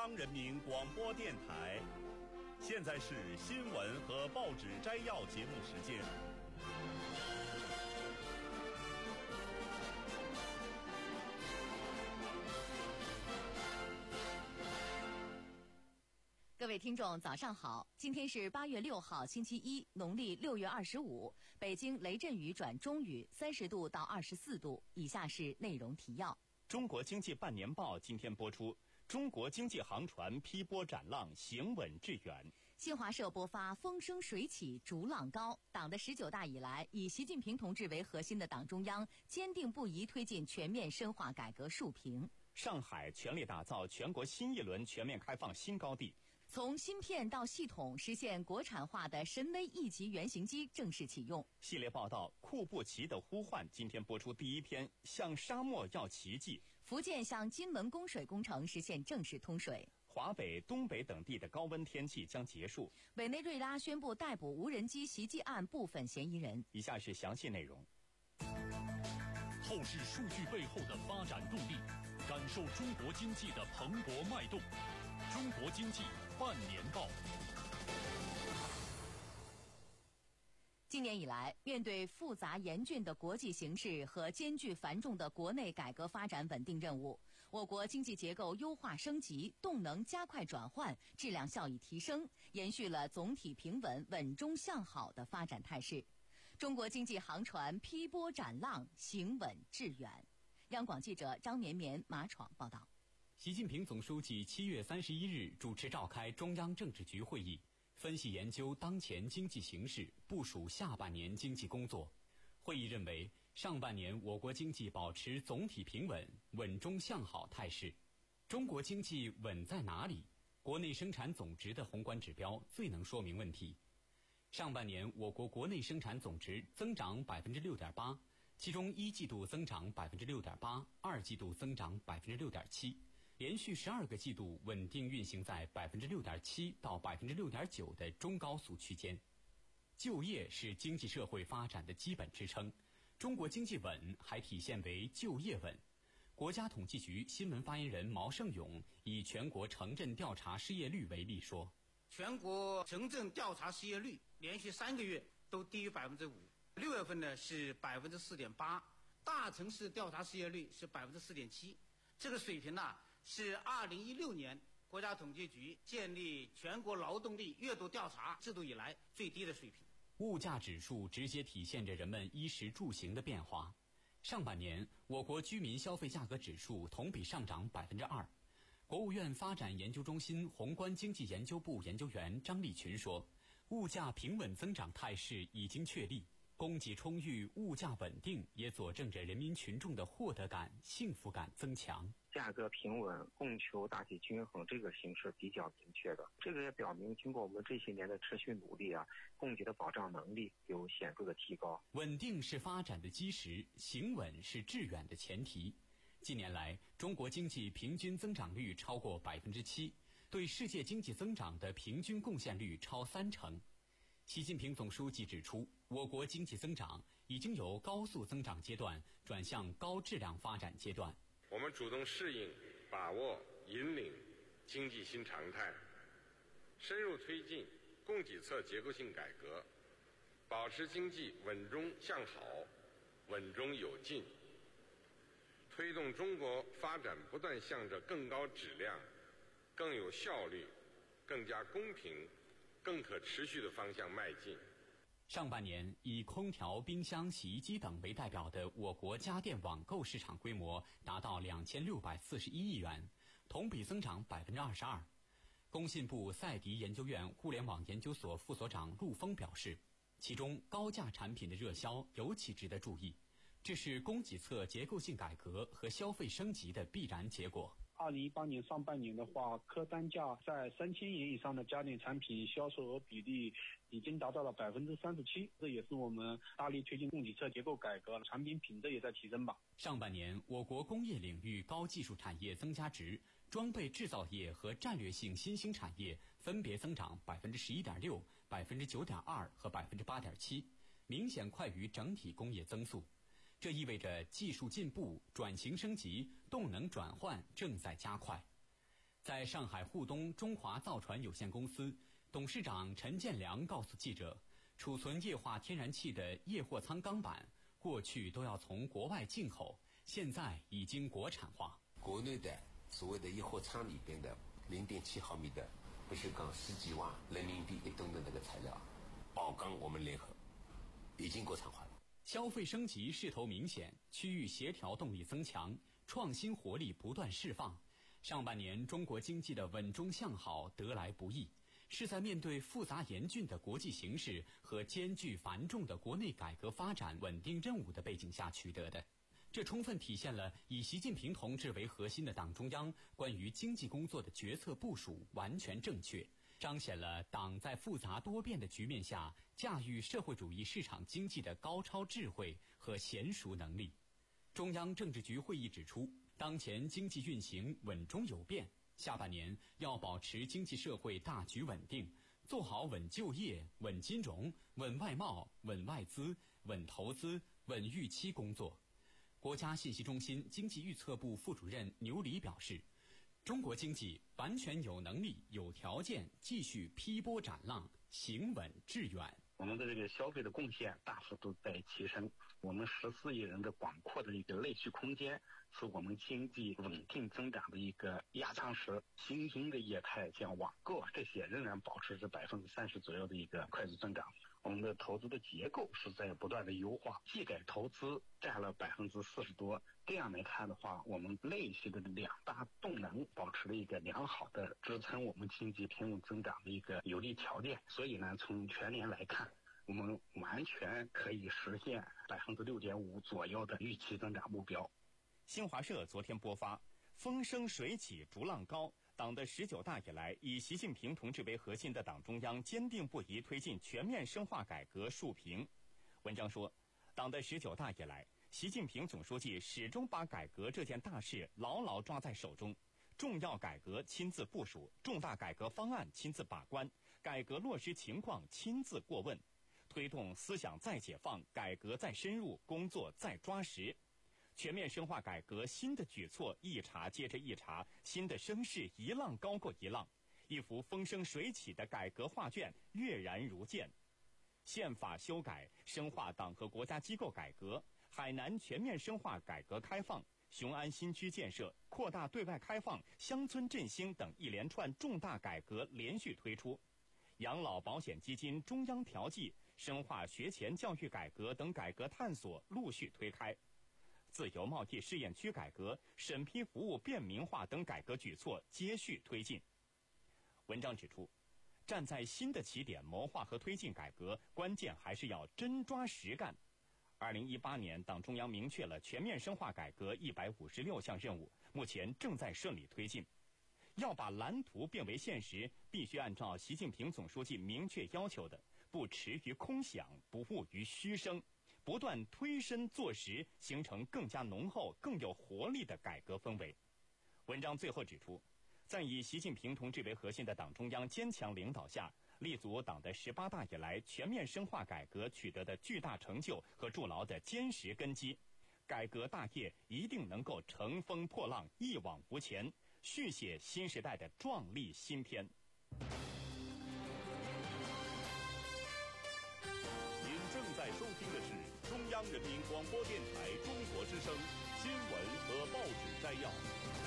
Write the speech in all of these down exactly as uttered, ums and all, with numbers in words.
央人民广播电台。现在是新闻和报纸摘要节目时间。 各位听众早上好，今天是八月六号星期一，农历六月二十五，北京雷阵雨转中雨，三十度到二十四度。以下是内容提要。 中国经济半年报今天播出，中国经济航船劈波斩浪，行稳致远。 新华社播发风生水起，逐浪高。党的十九大以来，以习近平同志为核心的党中央坚定不移推进全面深化改革树平。 上海全力打造全国新一轮全面开放新高地。 从芯片到系统，实现国产化的神威一级原型机正式启用。 系列报道《库布齐的呼唤》今天播出第一篇，向沙漠要奇迹。 福建向金门供水工程实现正式通水。 华北、东北等地的高温天气将结束。 委内瑞拉宣布逮捕无人机袭击案部分嫌疑人。 以下是详细内容。 透视数据背后的发展动力，感受中国经济的蓬勃脉动。中国经济半年报。 今年以来，面对复杂严峻的国际形势和艰巨繁重的国内改革发展稳定任务，我国经济结构优化升级，动能加快转换，质量效益提升，延续了总体平稳、稳中向好的发展态势。中国经济航船劈波斩浪，行稳致远。央广记者张绵绵、马闯报道。 习近平总书记七月三十一日主持召开中央政治局会议，分析研究当前经济形势，部署下半年经济工作。会议认为，上半年我国经济保持总体平稳、稳中向好态势。中国经济稳在哪里？国内生产总值的宏观指标最能说明问题。上半年我国国内生产总值增长百分之六点八，其中一季度增长百分之六点八，二季度增长百分之六点七。连续十二个季度稳定运行在百分之六点七到百分之六点九的中高速区间。就业是经济社会发展的基本支撑，中国经济稳还体现为就业稳。国家统计局新闻发言人毛盛勇以全国城镇调查失业率为例说， 全国城镇调查失业率连续三个月都低于百分之五，六月份呢是百分之四点八，大城市调查失业率是百分之四点七，这个水平呢、啊。是二零一六年国家统计局建立全国劳动力月度调查制度以来最低的水平。 物价指数直接体现着人们衣食住行的变化。上半年，我国居民消费价格指数同比上涨百分之二。国务院发展研究中心宏观经济研究部研究员张立群说，物价平稳增长态势已经确立，供给充裕、物价稳定，也佐证着人民群众的获得感、幸福感增强。 价格平稳，供求大体均衡，这个形势比较明确的。这个也表明，经过我们这些年的持续努力啊，供给的保障能力有显著的提高。 稳定是发展的基石，行稳是致远的前提。近年来，中国经济平均增长率超过百分之七，对世界经济增长的平均贡献率超三成。习近平总书记指出，我国经济增长已经由高速增长阶段转向高质量发展阶段。 我们主动适应、把握、引领经济新常态，深入推进供给侧结构性改革，保持经济稳中向好、稳中有进，推动中国发展不断向着更高质量、更有效率、更加公平、更可持续的方向迈进。 上半年，以空调、冰箱、洗衣机等为代表的我国家电网购市场规模达到两千六百四十一亿元，同比增长百分之二十二。工信部赛迪研究院互联网研究所副所长陆峰表示，其中高价产品的热销尤其值得注意，这是供给侧结构性改革和消费升级的必然结果。 二零一八年上半年的话，客单价在三千元以上的家电产品销售额比例已经达到了百分之三十七，这也是我们大力推进供给侧结构改革，产品品质也在提升吧。 上半年，我国工业领域高技术产业增加值、装备制造业和战略性新兴产业分别增长百分之十一点六、百分之九点二和百分之八点七，明显快于整体工业增速。这意味着技术进步、转型升级、动能转换正在加快。 在上海沪东中华造船有限公司，董事长陈建良告诉记者，储存液化天然气的液货舱钢板过去都要从国外进口，现在已经国产化。 国内的所谓的液货舱里边的零点七毫米的不锈钢十几万人民币一吨的那个材料，宝钢我们联合已经国产化了。 消费升级势头明显，区域协调动力增强，创新活力不断释放。上半年中国经济的稳中向好得来不易，是在面对复杂严峻的国际形势和艰巨繁重的国内改革发展稳定任务的背景下取得的。这充分体现了以习近平同志为核心的党中央关于经济工作的决策部署完全正确，彰显了党在复杂多变的局面下驾驭社会主义市场经济的高超智慧和娴熟能力。中央政治局会议指出，当前经济运行稳中有变，下半年要保持经济社会大局稳定，做好稳就业、稳金融、稳外贸、稳外资、稳投资、稳预期工作。国家信息中心经济预测部副主任牛黎表示，中国经济完全有能力、有条件继续劈波斩浪，行稳致远。 我们的这个消费的贡献大幅度在提升，我们十四亿人的广阔的一个内需空间，是我们经济稳定增长的一个压舱石。新兴的业态像网购啊，这些仍然保持着百分之三十左右的一个快速增长。我们的投资的结构是在不断的优化，技改投资占了百分之四十多。这样来看的话，我们内需的两大动能保持了一个良好的支撑我们经济平稳增长的一个有利条件。所以呢，从全年来看，我们完全可以实现百分之六点五左右的预期增长目标。 新华社昨天播发《风生水起逐浪高》，党的十九大以来，以习近平同志为核心的党中央坚定不移推进全面深化改革述评。文章说，党的十九大以来，习近平总书记始终把改革这件大事牢牢抓在手中，重要改革亲自部署，重大改革方案亲自把关，改革落实情况亲自过问，推动思想再解放，改革再深入，工作再抓实。全面深化改革新的举措一茬接着一茬，新的声势一浪高过一浪，一幅风生水起的改革画卷跃然如见。宪法修改、深化党和国家机构改革，海南全面深化改革开放，雄安新区建设、扩大对外开放、乡村振兴等一连串重大改革连续推出，养老保险基金中央调剂、深化学前教育改革等改革探索陆续推开，自由贸易试验区改革、审批服务便民化等改革举措接续推进。文章指出，站在新的起点谋划和推进改革，关键还是要真抓实干。二零一八年，党中央明确了全面深化改革一百五十六项任务，目前正在顺利推进。要把蓝图变为现实，必须按照习近平总书记明确要求的，不驰于空想，不骛于虚声，不断推身做实，形成更加浓厚、更有活力的改革氛围。文章最后指出，在以习近平同志为核心的党中央坚强领导下，立足党的十八大以来全面深化改革取得的巨大成就和筑牢的坚实根基，改革大业一定能够乘风破浪，一往无前，续写新时代的壮丽新篇。 您正在收听的是中央人民广播电台中国之声新闻和报纸摘要。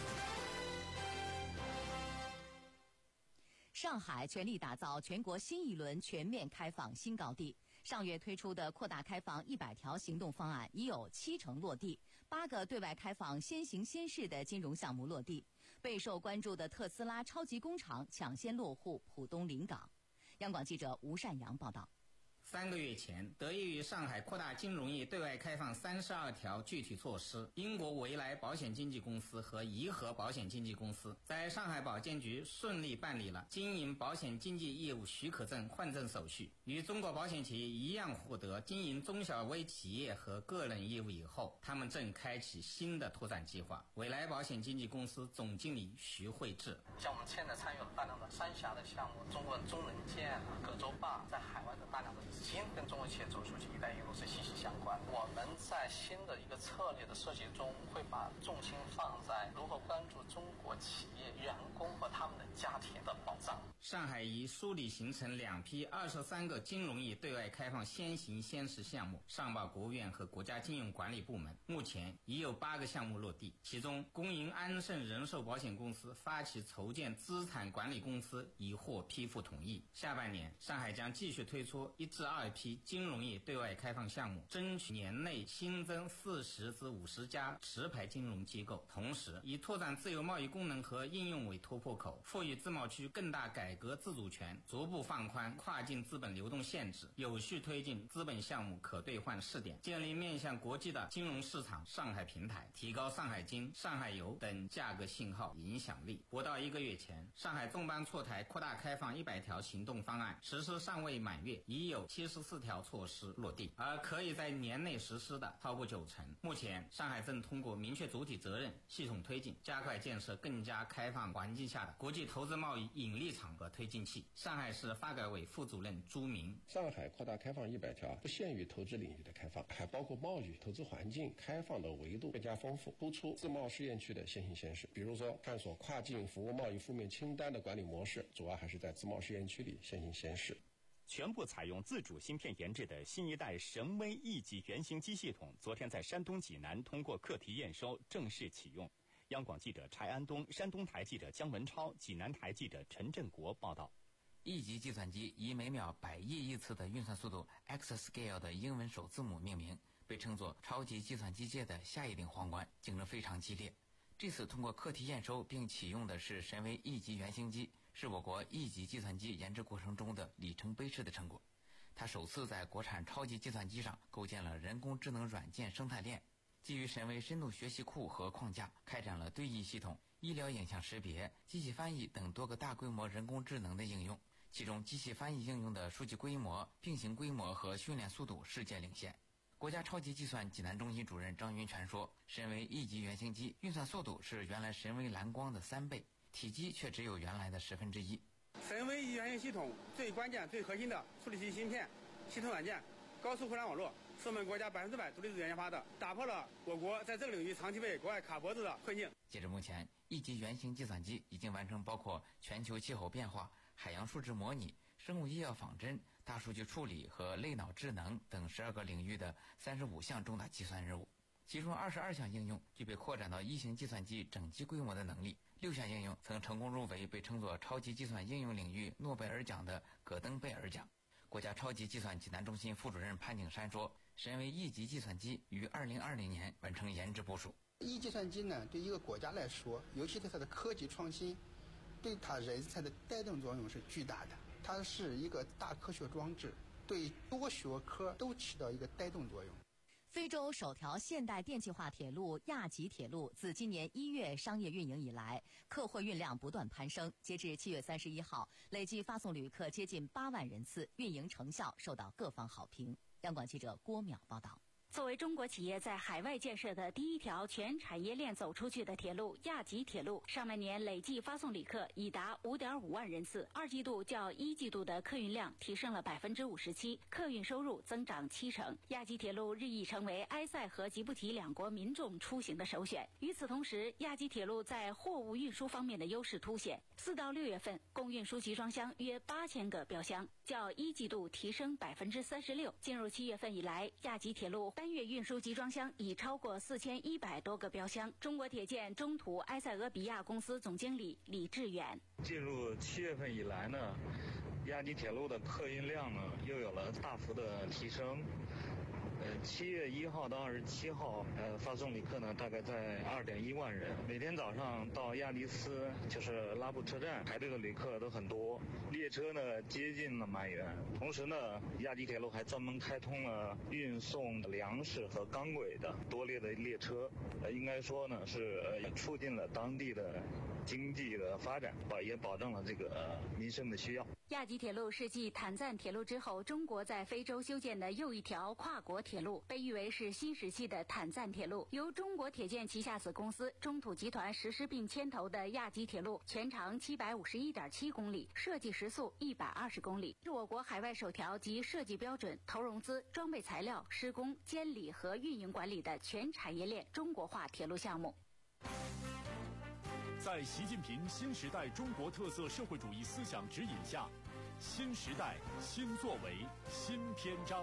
上海全力打造全国新一轮全面开放新高地。上月推出的扩大开放一百条行动方案已有七成落地，八个对外开放先行先试的金融项目落地。备受关注的特斯拉超级工厂抢先落户浦东临港。央广记者吴善阳报道。 三个月前，得益于上海扩大金融业对外开放三十二条具体措施，英国维莱保险经纪公司和怡和保险经纪公司在上海保监局顺利办理了经营保险经纪业务许可证换证手续，与中国保险企业一样获得经营中小微企业和个人业务以后，他们正开启新的拓展计划。维莱保险经纪公司总经理徐慧智： 像我们现在参与了大量的三峡的项目，中国中能建、葛洲坝在海外的大量的资金跟中国企业走出去“一带一路”是息息相关。我们在新的一个策略的设计中，会把重心放在如何关注中国企业员工和他们的家庭的保障。 上海已梳理形成两批二十三个金融业对外开放先行先试项目，上报国务院和国家金融管理部门。目前已有八个项目落地，其中工银安盛人寿保险公司发起筹建资产管理公司已获批复同意。下半年，上海将继续推出一至二批金融业对外开放项目，争取年内新增四十至五十家持牌金融机构。同时，以拓展自由贸易功能和应用为突破口，赋予自贸区更大改革自主权，逐步放宽跨境资本流动限制，有序推进资本项目可兑换试点，建立面向国际的金融市场上海平台，提高上海金、上海游等价格信号影响力。不到一个月前，上海纵班出台扩大开放一百条行动方案，实施尚未满月，已有七十四条措施落地，而可以在年内实施的超过九成。目前，上海正通过明确主体责任、系统推进，加快建设更加开放环境下的国际投资贸易引力场和推进器。上海市发改委副主任朱明： 上海扩大开放一百条不限于投资领域的开放，还包括贸易、投资环境开放的维度更加丰富，突出自贸试验区的先行先试。比如说，探索跨境服务贸易负面清单的管理模式，主要还是在自贸试验区里先行先试。 全部采用自主芯片研制的新一代神威 E 级原型机系统，昨天在山东济南通过课题验收正式启用。央广记者柴安东、山东台记者姜文超、济南台记者陈振国报道。 一级计算机以每秒百亿亿次的运算速度 Exascale 的英文首字母命名，被称作超级计算机界的下一顶皇冠，竞争非常激烈。这次通过课题验收并启用的是神威 E 级原型机，是我国 E 级计算机研制过程中的里程碑式的成果。它首次在国产超级计算机上构建了人工智能软件生态链，基于神威深度学习库和框架，开展了对译系统、医疗影像识别、机器翻译等多个大规模人工智能的应用。其中机器翻译应用的数据规模、并行规模和训练速度世界领先。国家超级计算济南中心主任张云全说，神威 E 级原型机运算速度是原来神威蓝光的三倍，体积却只有原来的十分之一。 神威 E 原型系统最关键、最核心的处理器芯片、系统软件、高速互联网络，是我们国家百分之百独立自主研发的，打破了我国在这个领域长期被国外卡脖子的困境。 截至目前， E 级原型计算机已经完成包括全球气候变化、海洋数值模拟、生物医药仿真、大数据处理和类脑智能等十二个领域的三十五项重大计算任务，其中二十二项应用具备扩展到一型计算机整机规模的能力，六项应用曾成功入围被称作超级计算应用领域诺贝尔奖的葛登贝尔奖。国家超级计算济南中心副主任潘景山说，神威 E 级计算机于二零二零年完成研制部署。 E 计算机呢，对一个国家来说，尤其对它的科技创新，对它人才的带动作用是巨大的。它是一个大科学装置，对多学科都起到一个带动作用。 非洲首条现代电气化铁路亚吉铁路自今年一月商业运营以来，客货运量不断攀升。截至七月三十一号，累计发送旅客接近八万人次，运营成效受到各方好评。央广记者郭淼报道。 作为中国企业在海外建设的第一条全产业链走出去的铁路亚吉铁路，上半年累计发送旅客已达五点五万人次，二季度较一季度的客运量提升了百分之五十七，客运收入增长七成。亚吉铁路日益成为埃塞和吉布提两国民众出行的首选。与此同时，亚吉铁路在货物运输方面的优势凸显。四到六月份，共运输集装箱约八千个标箱，较一季度提升百分之三十六。进入七月份以来，亚吉铁路单月运输集装箱已超过四千一百多个标箱。中国铁建中途埃塞俄比亚公司总经理李志远： 进入七月份以来呢，亚吉铁路的客运量呢又有了大幅的提升。呃，七月一号到二十七号，呃，发送旅客呢大概在二点一万人。每天早上到亚的斯，就是拉布车站排队的旅客都很多，列车呢接近了满员。同时呢，亚吉铁路还专门开通了运送粮食和钢轨的多列的列车，呃，应该说呢是呃促进了当地的经济的发展，保也保证了这个民生的需要。 亚吉铁路是继坦赞铁路之后，中国在非洲修建的又一条跨国铁路，被誉为是新时期的坦赞铁路。由中国铁建旗下子公司中土集团实施并牵头的亚吉铁路，全长七百五十一点七公里，设计时速一百二十公里，是我国海外首条集设计标准、投融资、装备材料、施工、监理和运营管理的全产业链中国化铁路项目。 在习近平新时代中国特色社会主义思想指引下，新时代新作为新篇章。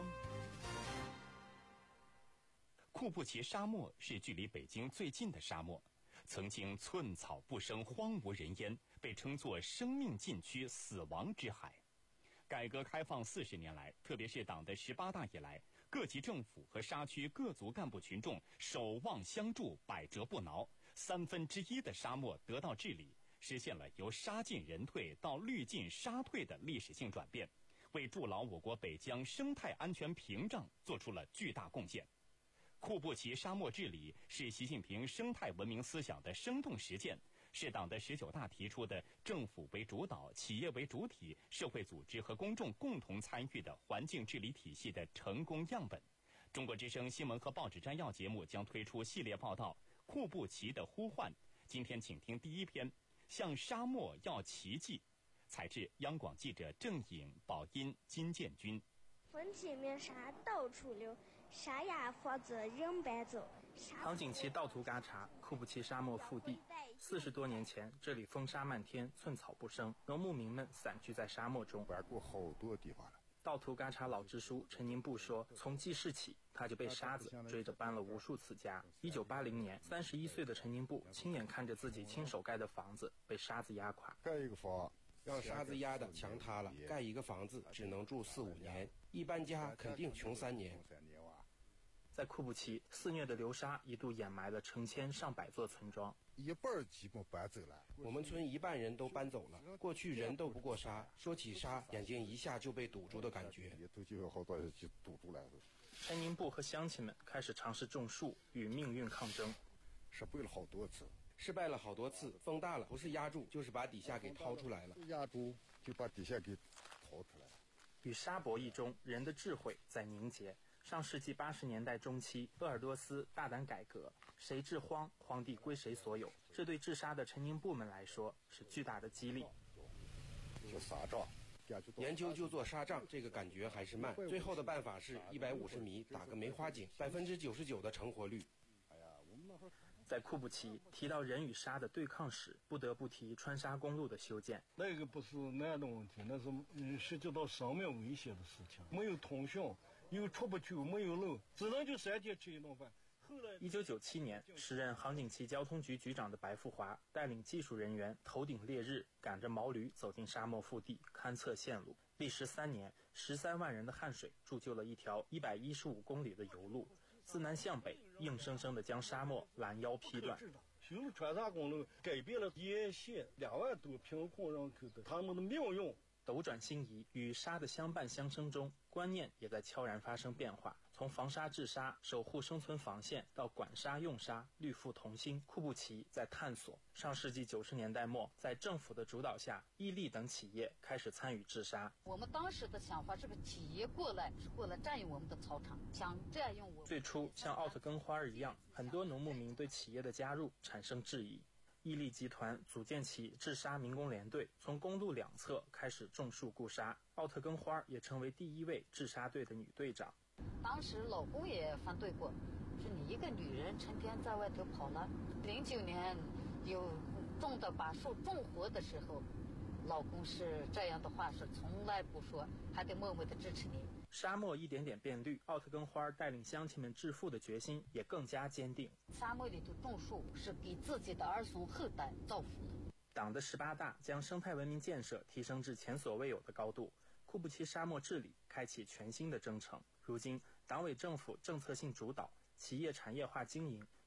库布齐沙漠是距离北京最近的沙漠，曾经寸草不生，荒无人烟，被称作生命禁区、死亡之海。改革开放四十年来，特别是党的十八大以来，各级政府和沙区各族干部群众守望相助，百折不挠，三分之一的沙漠得到治理，实现了由沙进人退到绿进沙退的历史性转变，为筑牢我国北疆生态安全屏障做出了巨大贡献。库布齐沙漠治理是习近平生态文明思想的生动实践，是党的十九大提出的政府为主导、企业为主体、社会组织和公众共同参与的环境治理体系的成功样本。中国之声新闻和报纸摘要节目将推出系列报道《库布齐的呼唤》。今天请听第一篇：向沙漠要奇迹。采自央广记者郑颖、宝音、金建军。 风起面沙到处流，沙哑或者人搬走。 杭锦旗盗图嘎查，库布齐沙漠腹地。四十多年前，这里风沙漫天，寸草不生，农牧民们散居在沙漠中。 玩过好多地方了。 盗图嘎查老支书陈宁布说，从记事起，他就被沙子追着搬了无数次家。一九八零年，三十一岁的陈宁布亲眼看着自己亲手盖的房子被沙子压垮。 盖一个房， 让沙子压的墙塌了，盖一个房子只能住四五年，一搬家肯定穷三年。 在库布齐，肆虐的流沙一度掩埋了成千上百座村庄， 一半基本搬走了。 我们村一半人都搬走了，过去人斗不过沙，说起沙，眼睛一下就被堵住的感觉。 里头就有好多人就堵住了。 陈宁布和乡亲们开始尝试种树，与命运抗争。 失败了好多次， 失败了好多次，风大了不是压住，就是把底下给掏出来了。 压住就把底下给掏出来了。 与沙博弈中，人的智慧在凝结。上世纪八十年代中期，鄂尔多斯大胆改革，谁治荒，荒地归谁所有。这对治沙的陈宁部们来说是巨大的激励。 做沙仗， 研究就做沙仗，这个感觉还是慢。最后的办法是一百五十米打个梅花井，百分之九十九的成活率。 在库布齐提到人与沙的对抗时，不得不提川沙公路的修建。 那个不是难的问题，那是嗯涉及到生命危险的事情。没有通讯，又出不去，没有路，只能就三天吃一顿饭。 一九九七年，时任杭锦旗交通局局长的白富华带领技术人员头顶烈日，赶着毛驴走进沙漠腹地，勘测线路。历时三年，十三万人的汗水铸就了一条一百一十五公里的油路，自南向北，硬生生地将沙漠拦腰劈断。 修了川沙公路，改变了沿线两万多贫困人口的他们的命运。 斗转星移，与沙的相伴相生中，观念也在悄然发生变化。从防沙治沙、守护生存防线到管沙用沙、绿富同心，库布齐在探索。上世纪九十年代末，在政府的主导下，伊利等企业开始参与治沙。 我们当时的想法是，个企业过来是过来占用我们的草场，想占用我。 最初像奥特根花儿一样，很多农牧民对企业的加入产生质疑。伊利集团组建起治沙民工联队，从公路两侧开始种树固沙。奥特根花也成为第一位治沙队的女队长。 当时老公也反对过，说你一个女人成天在外头跑了。零九年有种的把树种活的时候，老公是这样的话是从来不说，还得默默的支持你。 沙漠一点点变绿，奥特根花带领乡亲们致富的决心也更加坚定。 沙漠里头种树是给自己的儿孙后代造福的。 党的十八大将生态文明建设提升至前所未有的高度，库布齐沙漠治理开启全新的征程。如今，党委政府政策性主导，企业产业化经营，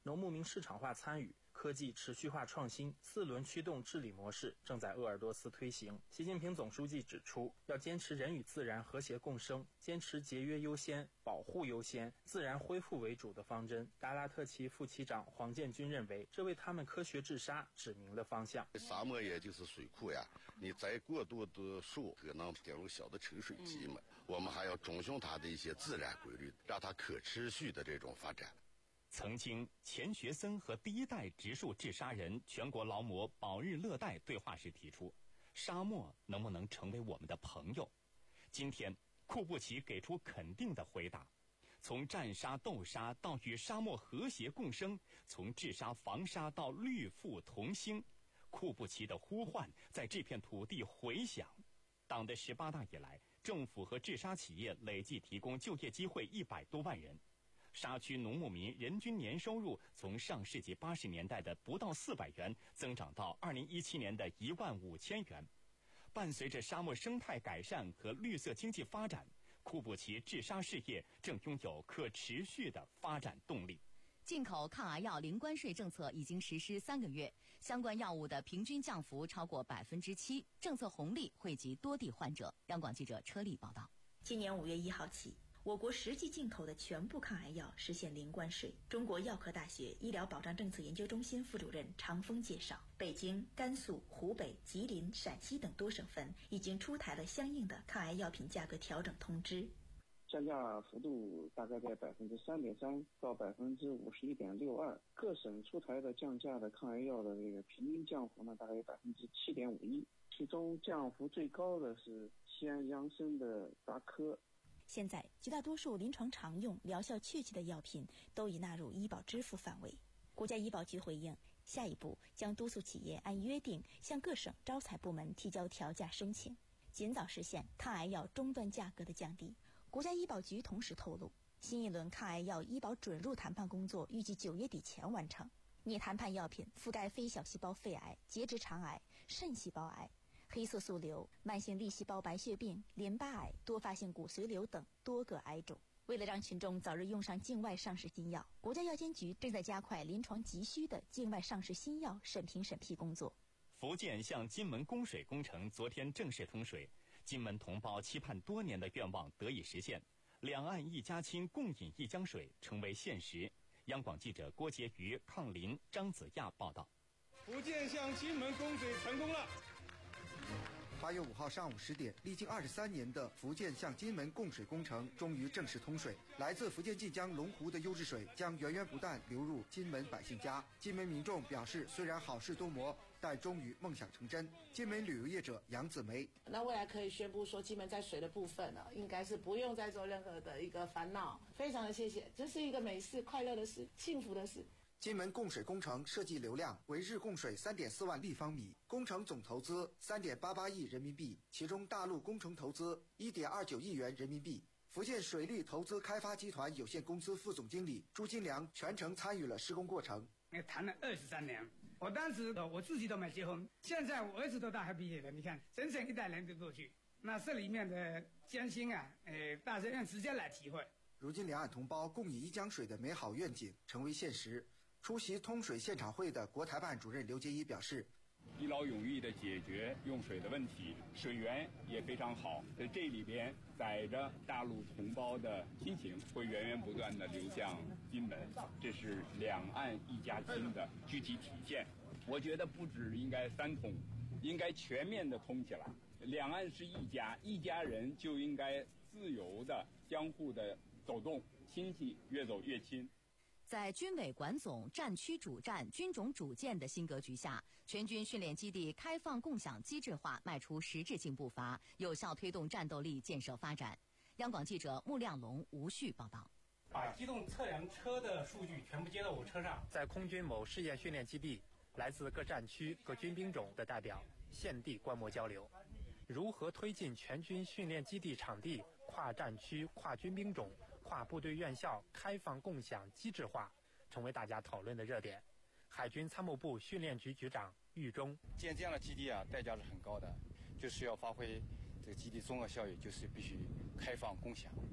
农牧民市场化参与、科技持续化创新四轮驱动治理模式正在鄂尔多斯推行。习近平总书记指出，要坚持人与自然和谐共生，坚持节约优先、保护优先、自然恢复为主的方针。达拉特旗副旗长黄建军认为，这为他们科学治沙指明了方向。 沙漠也就是水库呀，你栽过多的树，可能掉入小的沉水期嘛。嗯、我们还要遵循它的一些自然规律，让它可持续的这种发展。 曾经，钱学森和第一代植树治沙人、全国劳模保日乐代对话时提出，沙漠能不能成为我们的朋友？今天，库布齐给出肯定的回答。从战沙斗沙到与沙漠和谐共生，从治沙防沙到绿富同兴，库布齐的呼唤在这片土地回响。党的十八大以来，政府和治沙企业累计提供就业机会一百多万人。沙区农牧民人均年收入从上世纪八十年代的不到四百元增长到二零一七年的一万五千元。伴随着沙漠生态改善和绿色经济发展，库布齐治沙事业正拥有可持续的发展动力。 进口抗癌药零关税政策已经实施三个月，相关药物的平均降幅超过百分之七，政策红利惠及多地患者。央广记者车丽报道。 今年五月一号起，我国实际进口的全部抗癌药实现零关税。中国药科大学医疗保障政策研究中心副主任常峰介绍，北京、甘肃、湖北、吉林、陕西等多省份已经出台了相应的抗癌药品价格调整通知， 降价幅度大概在百分之三点三到百分之五十一点六二，各省出台的降价的抗癌药的这个平均降幅呢，大概有百分之七点五一，其中降幅最高的是西安扬生的达科。 现在，绝大多数临床常用、疗效确切的药品都已纳入医保支付范围。国家医保局回应，下一步将督促企业按约定向各省招采部门提交调价申请，尽早实现抗癌药终端价格的降低。国家医保局同时透露，新一轮抗癌药医保准入谈判工作预计九月底前完成。拟谈判药品覆盖非小细胞肺癌、结直肠癌、肾细胞癌、黑色素瘤、慢性粒细胞白血病、淋巴癌、多发性骨髓瘤等多个癌种。为了让群众早日用上境外上市新药，国家药监局正在加快临床急需的境外上市新药审评审批工作。 福建向金门供水工程昨天正式通水，金门同胞期盼多年的愿望得以实现，两岸一家亲，共饮一江水成为现实。央广记者郭婕妤、邝林、张子亚报道。 福建向金门供水成功了。 八月五号上午十点，历经二十三年的福建向金门供水工程终于正式通水。来自福建晋江龙湖的优质水将源源不断流入金门百姓家。金门民众表示，虽然好事多磨，但终于梦想成真。金门旅游业者杨子梅， 那未来可以宣布说，金门在水的部分呢，应该是不用再做任何的一个烦恼。非常的谢谢，这是一个美事、快乐的事、幸福的事。 金门供水工程设计流量为日供水 三点四万立方米，工程总投资 三点八八亿人民币，其中大陆工程投资 一点二九亿元人民币。福建水利投资开发集团有限公司副总经理朱金良全程参与了施工过程。 谈了二十三年，我当时我自己都没结婚，现在我儿子都大学毕业了，你看整整一代人都过去，那这里面的艰辛啊，呃，大家用时间来体会。 如今两岸同胞共饮一江水的美好愿景成为现实。出席通水现场会的国台办主任刘杰一表示， 一劳永逸地解决用水的问题，水源也非常好，在这里边载着大陆同胞的亲情，会源源不断地流向金门，这是两岸一家亲的具体体现。我觉得不止应该三通，应该全面地通起来。两岸是一家，一家人就应该自由地相互的走动，亲戚越走越亲。 在军委管总、战区主战、军种主建的新格局下，全军训练基地开放共享机制化迈出实质性步伐，有效推动战斗力建设发展。央广记者穆亮龙、吴旭报道。 把机动测量车的数据全部接到我车上。 在空军某试验训练基地，来自各战区、各军兵种的代表现地观摩交流，如何推进全军训练基地场地跨战区、跨军兵种、跨部队院校开放共享机制化，成为大家讨论的热点。海军参谋部训练局局长郁中， 建这样的基地啊，代价是很高的，就是要发挥这个基地综合效益，就是必须开放共享。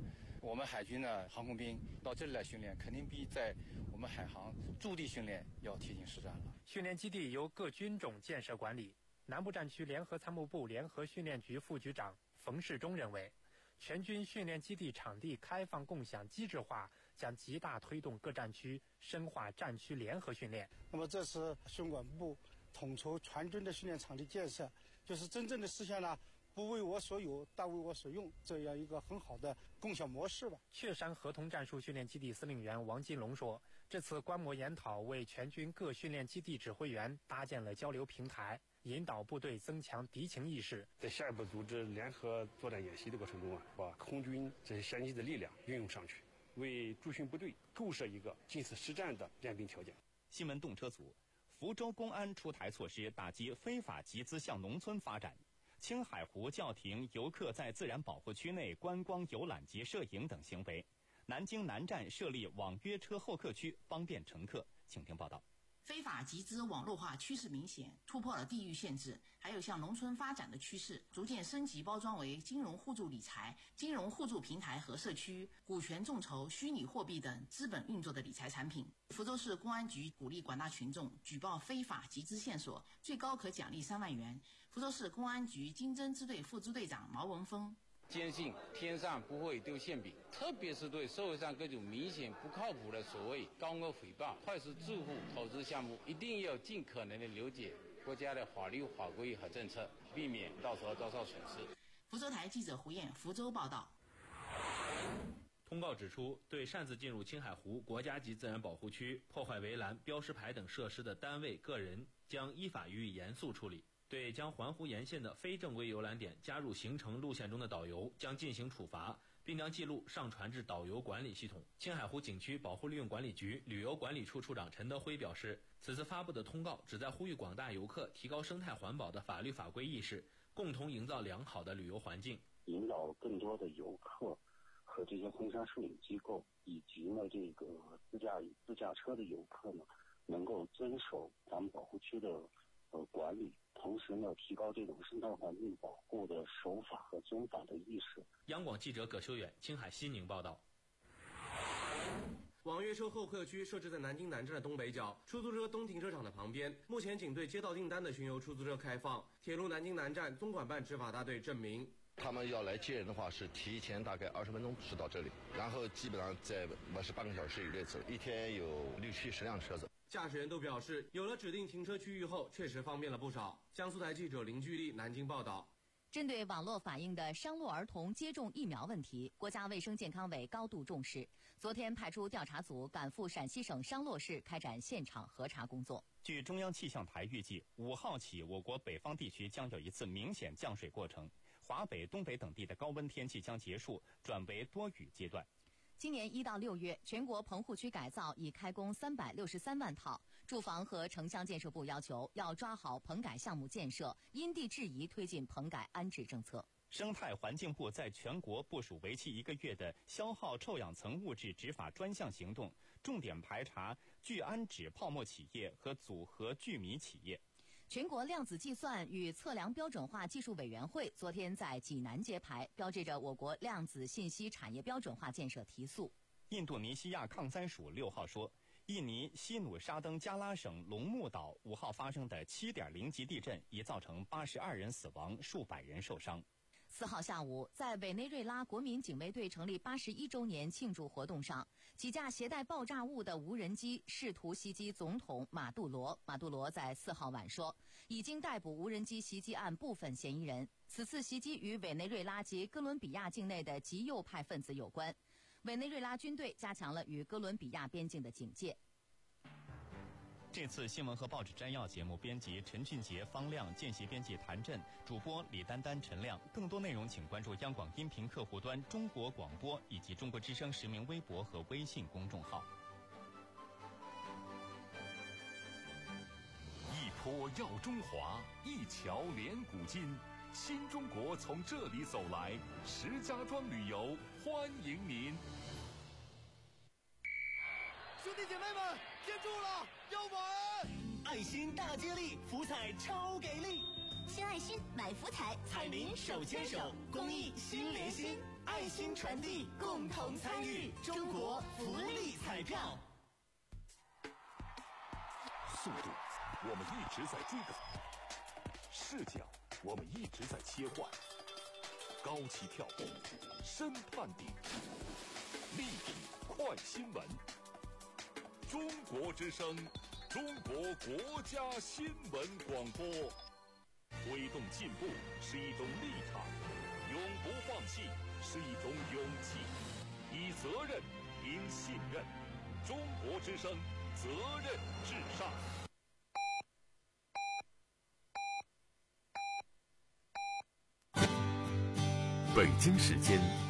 我们海军的航空兵到这里来训练，肯定比在我们海航驻地训练要贴近实战了。 训练基地由各军种建设管理。南部战区联合参谋部联合训练局副局长冯世忠认为，全军训练基地场地开放共享机制化将极大推动各战区深化战区联合训练。 那么这次训管部统筹全军的训练场地建设，就是真正的实现了不为我所有，但为我所用这样一个很好的共享模式吧。 雀山合同战术训练基地司令员王金龙说，这次观摩研讨为全军各训练基地指挥员搭建了交流平台，引导部队增强敌情意识。 在下一步组织联合作战演习的过程中啊，把空军这些先进的力量运用上去，为驻训部队构设一个近似实战的练兵条件。 新闻动车组，福州公安出台措施打击非法集资向农村发展。青海湖叫停游客在自然保护区内观光游览及摄影等行为。南京南站设立网约车候客区，方便乘客。请听报道。 非法集资网络化趋势明显，突破了地域限制，还有向农村发展的趋势，逐渐升级包装为金融互助理财、金融互助平台和社区、股权众筹、虚拟货币等资本运作的理财产品。福州市公安局鼓励广大群众举报非法集资线索，最高可奖励三万元。福州市公安局经侦支队副支队长毛文峰。 坚信天上不会丢馅饼，特别是对社会上各种明显不靠谱的所谓高额诽谤、坏事致富投资项目，一定要尽可能的了解国家的法律法规和政策，避免到时候遭受损失。 福州台记者胡燕福州报道。 通告指出，对擅自进入青海湖国家级自然保护区、破坏围栏、标识牌等设施的单位、个人，将依法予以严肃处理。对将环湖沿线的非正规游览点加入行程路线中的导游，将进行处罚，并将记录上传至导游管理系统。青海湖景区保护利用管理局旅游管理处处长陈德辉表示，此次发布的通告旨在呼吁广大游客提高生态环保的法律法规意识，共同营造良好的旅游环境， 引导更多的游客和这些婚纱摄影机构以及呢这个自驾自驾车的游客呢，能够遵守咱们保护区的呃管理。同时呢，提高这种生态环境保护的守法和遵法的意识。 央广记者葛修远，青海西宁报道。 网约车候客区设置在南京南站的东北角，出租车东停车场的旁边。目前仅对接到订单的巡游出租车开放。铁路南京南站综管办执法大队证明， 他们要来接人的话，是提前大概二十分钟是到这里，然后基本上在我是半个小时以内走，一天有六七十辆车子。 驾驶员都表示，有了指定停车区域后，确实方便了不少。江苏台记者林巨丽南京报道。 针对网络反映的伤弱儿童接种疫苗问题，国家卫生健康委高度重视，昨天派出调查组赶赴陕西省商洛市开展现场核查工作。 据中央气象台预计，五号起，我国北方地区将有一次明显降水过程，华北、东北等地的高温天气将结束，转为多雨阶段。 今年一到六月，全国棚户区改造已开工三百六十三万套。住房和城乡建设部要求要抓好棚改项目建设，因地制宜推进棚改安置政策。 生态环境部在全国部署为期一个月的消耗臭氧层物质执法专项行动，重点排查聚氨酯泡沫企业和组合聚醚企业。 全国量子计算与测量标准化技术委员会昨天在济南揭牌，标志着我国量子信息产业标准化建设提速。 印度尼西亚抗灾署六号说，印尼西努沙登加拉省龙目岛五号发生的 七点零 级地震已造成八十二人死亡，数百人受伤。 四号下午，在委内瑞拉国民警卫队成立八十一周年庆祝活动上，几架携带爆炸物的无人机试图袭击总统马杜罗。马杜罗在四号晚说，已经逮捕无人机袭击案部分嫌疑人。此次袭击与委内瑞拉及哥伦比亚境内的极右派分子有关。委内瑞拉军队加强了与哥伦比亚边境的警戒。 这次新闻和报纸摘要节目编辑陈俊杰、方亮，见习编辑谭震，主播李丹丹、陈亮。更多内容请关注央广音频客户端中国广播以及中国之声实名微博和微信公众号。 一坡耀中华，一桥连古今，新中国从这里走来，石家庄旅游欢迎您。 兄弟姐妹们，接住了，要玩！爱心大接力，福彩超给力！ 献爱心，买福彩， 彩民手牵手，公益心连心。 爱心传递，共同参与中国福利彩票。 速度，我们一直在追赶；视角，我们一直在切换；高起跳步，深探底，立体快新闻。中国之声，中国国家新闻广播。推动进步是一种立场，永不放弃是一种勇气，以责任赢信任。中国之声，责任至上。 北京时间